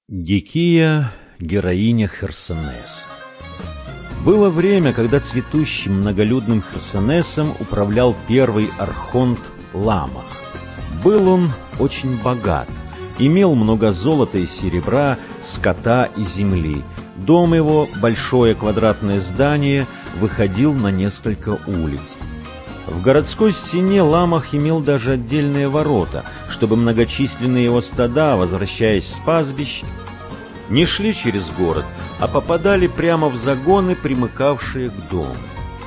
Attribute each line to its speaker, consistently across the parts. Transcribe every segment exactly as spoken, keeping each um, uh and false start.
Speaker 1: Гекия – героиня Херсонеса. Было время, когда цветущим многолюдным Херсонесом управлял первый архонт Ламах. Был он очень богат, имел много золота и серебра, скота и земли. Дом его, большое квадратное здание, выходил на несколько улиц. В городской стене Ламах имел даже отдельные ворота, чтобы многочисленные его стада, возвращаясь с пастбищ, не шли через город, а попадали прямо в загоны, примыкавшие к дому.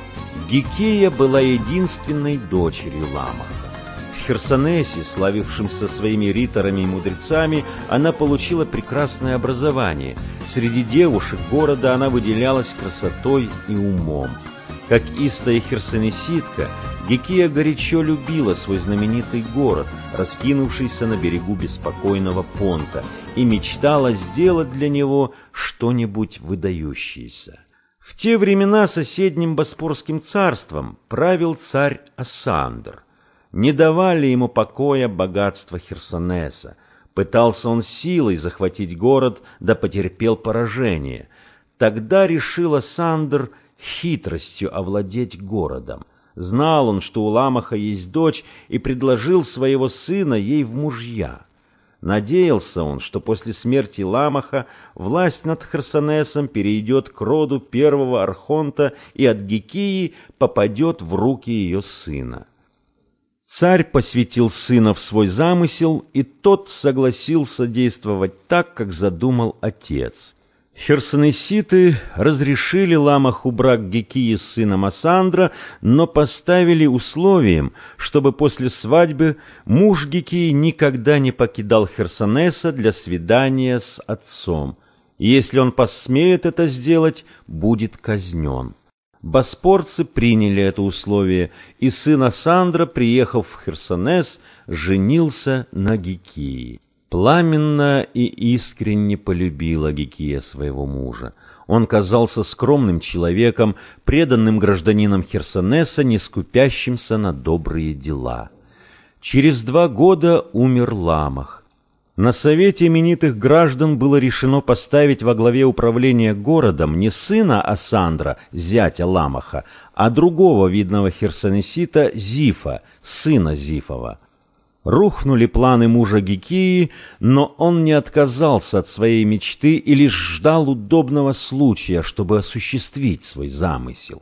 Speaker 1: Гекия была единственной дочерью Ламаха. В Херсонесе, славившемся своими риторами и мудрецами, она получила прекрасное образование. Среди девушек города она выделялась красотой и умом. Как истая херсонеситка, Гекия горячо любила свой знаменитый город, раскинувшийся на берегу беспокойного Понта, и мечтала сделать для него что-нибудь выдающееся. В те времена соседним Боспорским царством правил царь Асандр. Не давали ему покоя богатства Херсонеса. Пытался он силой захватить город, да потерпел поражение. Тогда решил Асандр хитростью овладеть городом. Знал он, что у Ламаха есть дочь, и предложил своего сына ей в мужья. Надеялся он, что после смерти Ламаха власть над Херсонесом перейдет к роду первого архонта и от Гекии попадет в руки ее сына. Царь посвятил сына в свой замысел, и тот согласился действовать так, как задумал отец. Херсонеситы разрешили Ламаху брак Гекии с сыном Асандра, но поставили условием, чтобы после свадьбы муж Гекии никогда не покидал Херсонеса для свидания с отцом. И если он посмеет это сделать, будет казнен. Боспорцы приняли это условие, и сын Асандра, приехав в Херсонес, женился на Гекии. Пламенно и искренне полюбила Гекия своего мужа. Он казался скромным человеком, преданным гражданином Херсонеса, не скупящимся на добрые дела. Через два года умер Ламах. На совете именитых граждан было решено поставить во главе управления городом не сына Асандра, зятя Ламаха, а другого видного херсонесита Зифа, сына Зифова. Рухнули планы мужа Гекии, но он не отказался от своей мечты и лишь ждал удобного случая, чтобы осуществить свой замысел.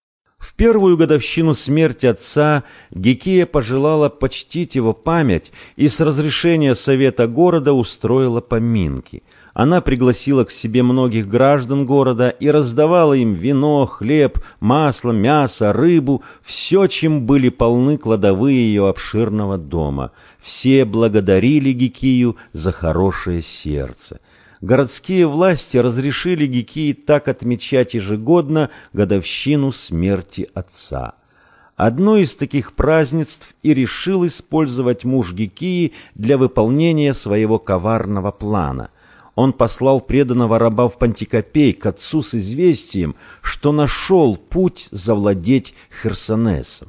Speaker 1: В первую годовщину смерти отца Гекия пожелала почтить его память и с разрешения совета города устроила поминки. Она пригласила к себе многих граждан города и раздавала им вино, хлеб, масло, мясо, рыбу, все, чем были полны кладовые ее обширного дома. Все благодарили Гекию за хорошее сердце. Городские власти разрешили Гекии так отмечать ежегодно годовщину смерти отца. Одно из таких празднеств и решил использовать муж Гекии для выполнения своего коварного плана. Он послал преданного раба в Пантикопей к отцу с известием, что нашел путь завладеть Херсонесом.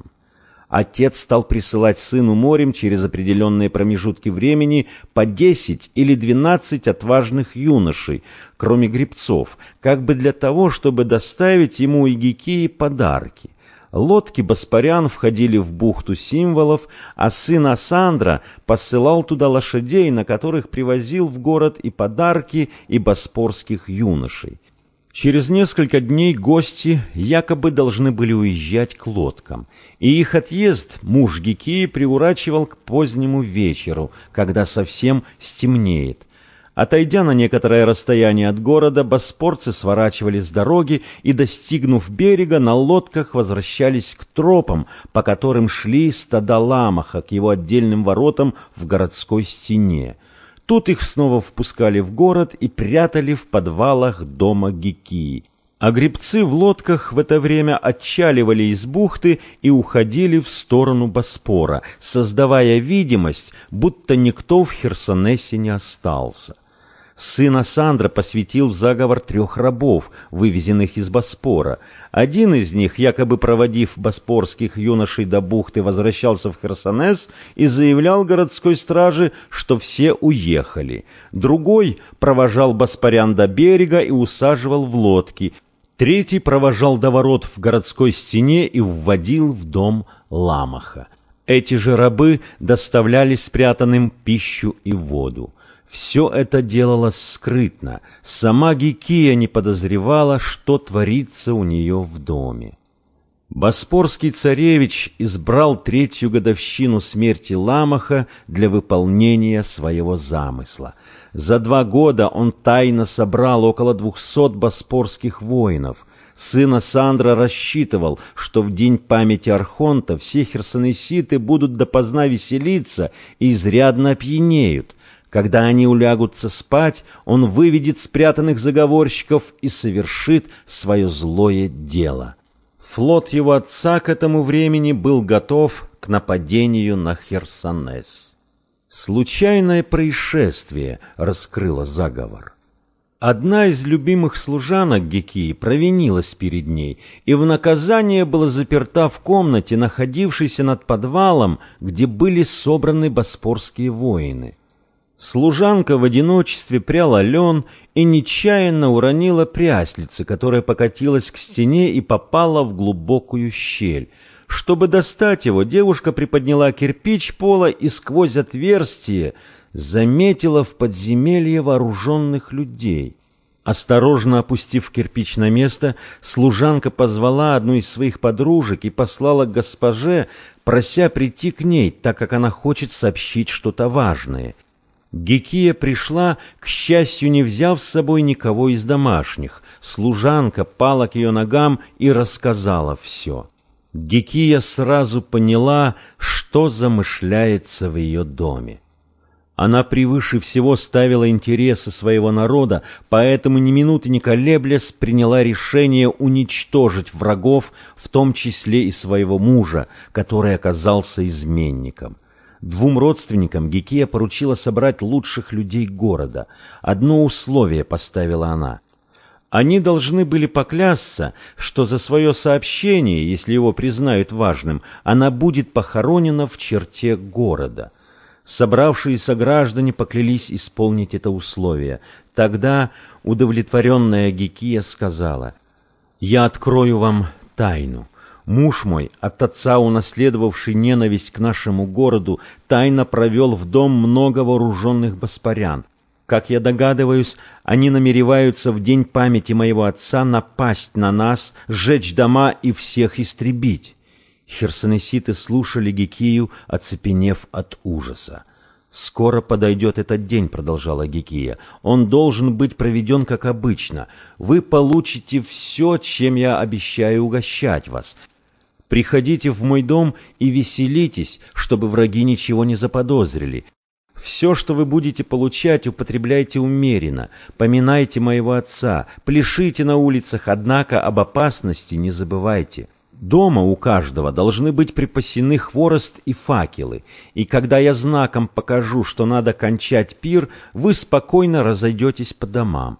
Speaker 1: Отец стал присылать сыну морем через определенные промежутки времени по десять или двенадцать отважных юношей, кроме гребцов, как бы для того, чтобы доставить ему и Гекии подарки. Лодки боспорян входили в бухту символов, а сын Асандра посылал туда лошадей, на которых привозил в город и подарки, и боспорских юношей. Через несколько дней гости якобы должны были уезжать к лодкам, и их отъезд муж Гекии приурачивал к позднему вечеру, когда совсем стемнеет. Отойдя на некоторое расстояние от города, боспорцы сворачивали с дороги и, достигнув берега, на лодках возвращались к тропам, по которым шли стада Ламаха к его отдельным воротам в городской стене. Тут их снова впускали в город и прятали в подвалах дома Гекии. А гребцы в лодках в это время отчаливали из бухты и уходили в сторону Боспора, создавая видимость, будто никто в Херсонесе не остался. Сын Асандра посвятил в заговор трех рабов, вывезенных из Боспора. Один из них, якобы проводив боспорских юношей до бухты, возвращался в Херсонес и заявлял городской страже, что все уехали. Другой провожал боспорян до берега и усаживал в лодки. Третий провожал до ворот в городской стене и вводил в дом Ламаха. Эти же рабы доставляли спрятанным пищу и воду. Все это делалось скрытно. Сама Гикия не подозревала, что творится у нее в доме. Боспорский царевич избрал третью годовщину смерти Ламаха для выполнения своего замысла. За два года он тайно собрал около двухсот боспорских воинов. Сын Асандра рассчитывал, что в день памяти Архонта все херсонеситы будут допоздна веселиться и изрядно опьянеют. Когда они улягутся спать, он выведет спрятанных заговорщиков и совершит свое злое дело. Флот его отца к этому времени был готов к нападению на Херсонес. Случайное происшествие раскрыло заговор. Одна из любимых служанок Гикии провинилась перед ней и в наказание была заперта в комнате, находившейся над подвалом, где были собраны боспорские воины. Служанка в одиночестве пряла лен и нечаянно уронила пряслицы, которая покатилась к стене и попала в глубокую щель. Чтобы достать его, девушка приподняла кирпич пола и сквозь отверстие заметила в подземелье вооруженных людей. Осторожно опустив кирпич на место, служанка позвала одну из своих подружек и послала к госпоже, прося прийти к ней, так как она хочет сообщить что-то важное. Гикия пришла, к счастью, не взяв с собой никого из домашних. Служанка пала к ее ногам и рассказала все. Гикия сразу поняла, что замышляется в ее доме. Она превыше всего ставила интересы своего народа, поэтому ни минуты не колеблясь приняла решение уничтожить врагов, в том числе и своего мужа, который оказался изменником. Двум родственникам Гикия поручила собрать лучших людей города. Одно условие поставила она. Они должны были поклясться, что за свое сообщение, если его признают важным, она будет похоронена в черте города. Собравшиеся граждане поклялись исполнить это условие. Тогда удовлетворенная Гикия сказала: «Я открою вам тайну. Муж мой, от отца унаследовавший ненависть к нашему городу, тайно провел в дом много вооруженных боспорян. Как я догадываюсь, они намереваются в день памяти моего отца напасть на нас, сжечь дома и всех истребить». Херсонеситы слушали Гикию, оцепенев от ужаса. «Скоро подойдет этот день», — продолжала Гикия. «Он должен быть проведен как обычно. Вы получите все, чем я обещаю угощать вас. Приходите в мой дом и веселитесь, чтобы враги ничего не заподозрили. Все, что вы будете получать, употребляйте умеренно. Поминайте моего отца, пляшите на улицах, однако об опасности не забывайте. Дома у каждого должны быть припасены хворост и факелы, и когда я знаком покажу, что надо кончать пир, вы спокойно разойдетесь по домам.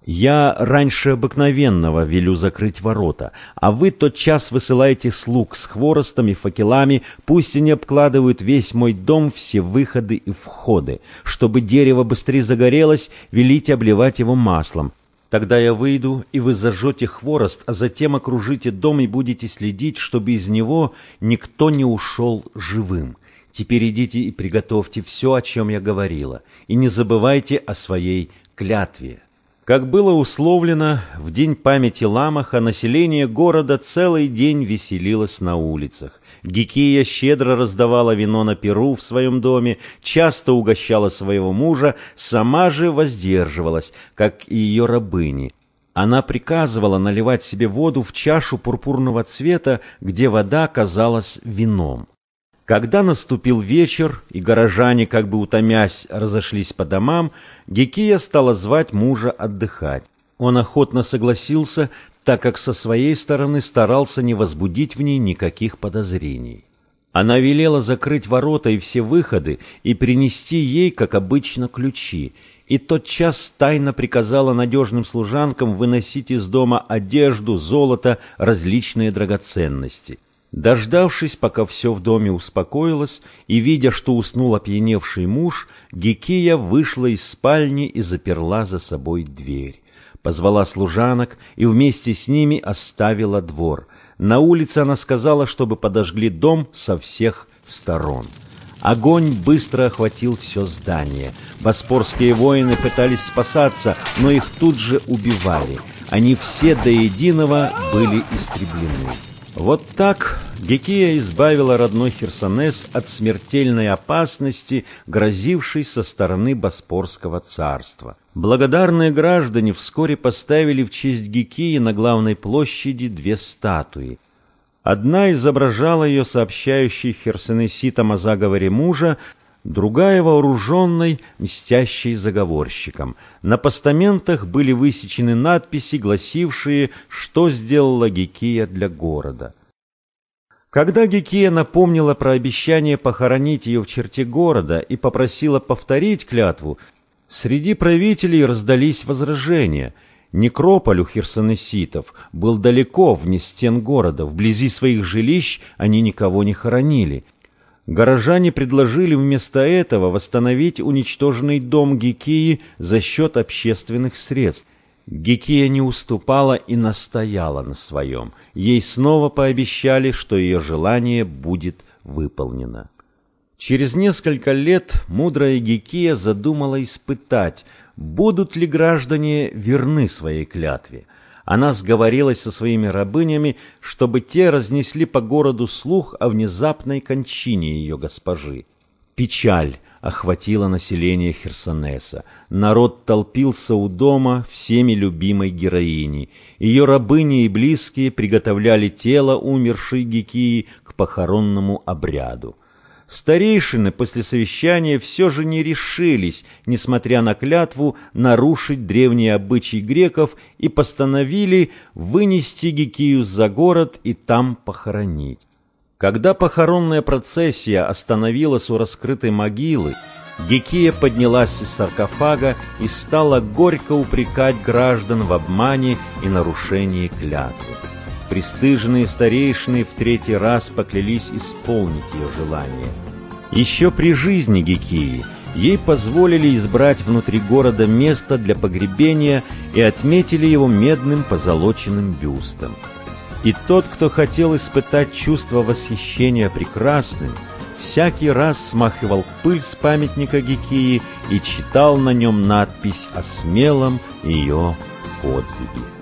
Speaker 1: Я раньше обыкновенного велю закрыть ворота, а вы тотчас высылаете слуг с хворостом и факелами, пусть они обкладывают весь мой дом, все выходы и входы. Чтобы дерево быстрее загорелось, велите обливать его маслом. Тогда я выйду, и вы зажжете хворост, а затем окружите дом и будете следить, чтобы из него никто не ушел живым. Теперь идите и приготовьте все, о чем я говорила, и не забывайте о своей клятве». Как было условлено, в день памяти Ламаха население города целый день веселилось на улицах. Гикия щедро раздавала вино на пиру в своем доме, часто угощала своего мужа, сама же воздерживалась, как и ее рабыни. Она приказывала наливать себе воду в чашу пурпурного цвета, где вода казалась вином. Когда наступил вечер, и горожане, как бы утомясь, разошлись по домам, Гикия стала звать мужа отдыхать. Он охотно согласился, так как со своей стороны старался не возбудить в ней никаких подозрений. Она велела закрыть ворота и все выходы и принести ей, как обычно, ключи, и тотчас тайно приказала надежным служанкам выносить из дома одежду, золото, различные драгоценности. Дождавшись, пока все в доме успокоилось, и видя, что уснул опьяневший муж, Гикия вышла из спальни и заперла за собой дверь. Позвала служанок и вместе с ними оставила двор. На улице она сказала, чтобы подожгли дом со всех сторон. Огонь быстро охватил все здание. Боспорские воины пытались спасаться, но их тут же убивали. Они все до единого были истреблены. Вот так Гикия избавила родной Херсонес от смертельной опасности, грозившей со стороны Боспорского царства. Благодарные граждане вскоре поставили в честь Гикии на главной площади две статуи. Одна изображала ее сообщающей херсонеситам о заговоре мужа, другая вооруженной, мстящей заговорщикам. На постаментах были высечены надписи, гласившие, что сделала Гикия для города. Когда Гикия напомнила про обещание похоронить ее в черте города и попросила повторить клятву, среди правителей раздались возражения. Некрополь у херсонеситов был далеко, вне стен города, вблизи своих жилищ они никого не хоронили. Горожане предложили вместо этого восстановить уничтоженный дом Гикии за счет общественных средств. Гикия не уступала и настояла на своем. Ей снова пообещали, что ее желание будет выполнено. Через несколько лет мудрая Гикия задумала испытать, будут ли граждане верны своей клятве. Она сговорилась со своими рабынями, чтобы те разнесли по городу слух о внезапной кончине ее госпожи. Печаль охватила население Херсонеса. Народ толпился у дома всеми любимой героини. Ее рабыни и близкие приготовляли тело умершей Гикии к похоронному обряду. Старейшины после совещания все же не решились, несмотря на клятву, нарушить древние обычаи греков и постановили вынести Гикию за город и там похоронить. Когда похоронная процессия остановилась у раскрытой могилы, Гикия поднялась из саркофага и стала горько упрекать граждан в обмане и нарушении клятвы. Пристыженные старейшины в третий раз поклялись исполнить ее желание. Еще при жизни Гикии ей позволили избрать внутри города место для погребения и отметили его медным позолоченным бюстом. И тот, кто хотел испытать чувство восхищения прекрасным, всякий раз смахивал пыль с памятника Гикии и читал на нем надпись о смелом ее подвиге.